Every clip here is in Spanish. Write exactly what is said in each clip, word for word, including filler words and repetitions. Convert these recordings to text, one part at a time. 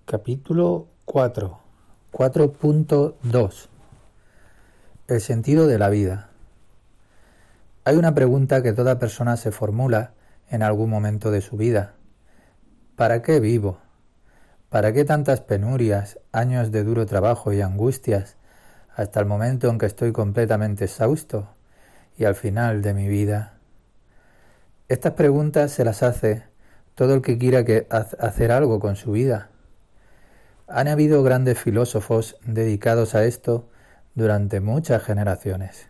Capítulo cuatro. cuatro punto dos. El sentido de la vida. Hay una pregunta que toda persona se formula en algún momento de su vida. ¿Para qué vivo? ¿Para qué tantas penurias, años de duro trabajo y angustias, hasta el momento en que estoy completamente exhausto y al final de mi vida? Estas preguntas se las hace todo el que quiera que hacer algo con su vida. Han habido grandes filósofos dedicados a esto durante muchas generaciones.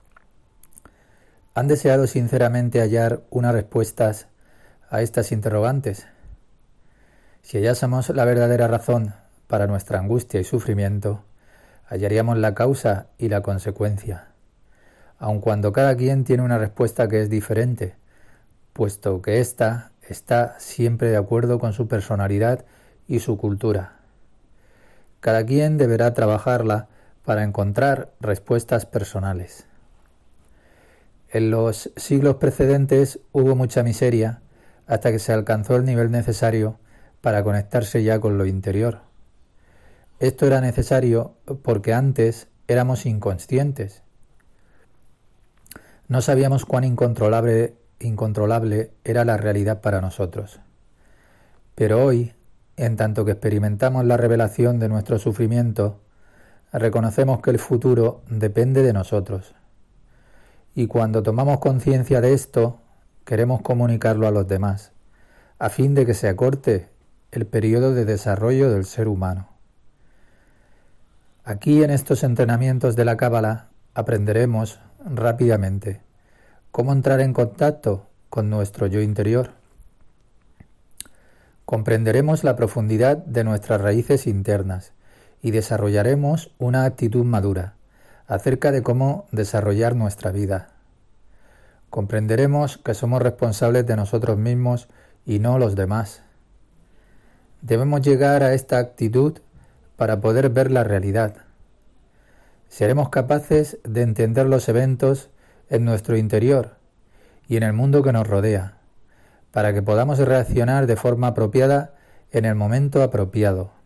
Han deseado sinceramente hallar unas respuestas a estas interrogantes. Si hallásemos la verdadera razón para nuestra angustia y sufrimiento, hallaríamos la causa y la consecuencia, aun cuando cada quien tiene una respuesta que es diferente, puesto que ésta está siempre de acuerdo con su personalidad y su cultura. Cada quien deberá trabajarla para encontrar respuestas personales. En los siglos precedentes hubo mucha miseria hasta que se alcanzó el nivel necesario para conectarse ya con lo interior. Esto era necesario porque antes éramos inconscientes. No sabíamos cuán incontrolable, incontrolable era la realidad para nosotros. Pero hoy, en tanto que experimentamos la revelación de nuestro sufrimiento, reconocemos que el futuro depende de nosotros. Y cuando tomamos conciencia de esto, queremos comunicarlo a los demás, a fin de que se acorte el periodo de desarrollo del ser humano. Aquí, en estos entrenamientos de la Cábala, aprenderemos rápidamente cómo entrar en contacto con nuestro yo interior. Comprenderemos la profundidad de nuestras raíces internas y desarrollaremos una actitud madura acerca de cómo desarrollar nuestra vida. Comprenderemos que somos responsables de nosotros mismos y no los demás. Debemos llegar a esta actitud para poder ver la realidad. Seremos capaces de entender los eventos en nuestro interior y en el mundo que nos rodea, para que podamos reaccionar de forma apropiada en el momento apropiado.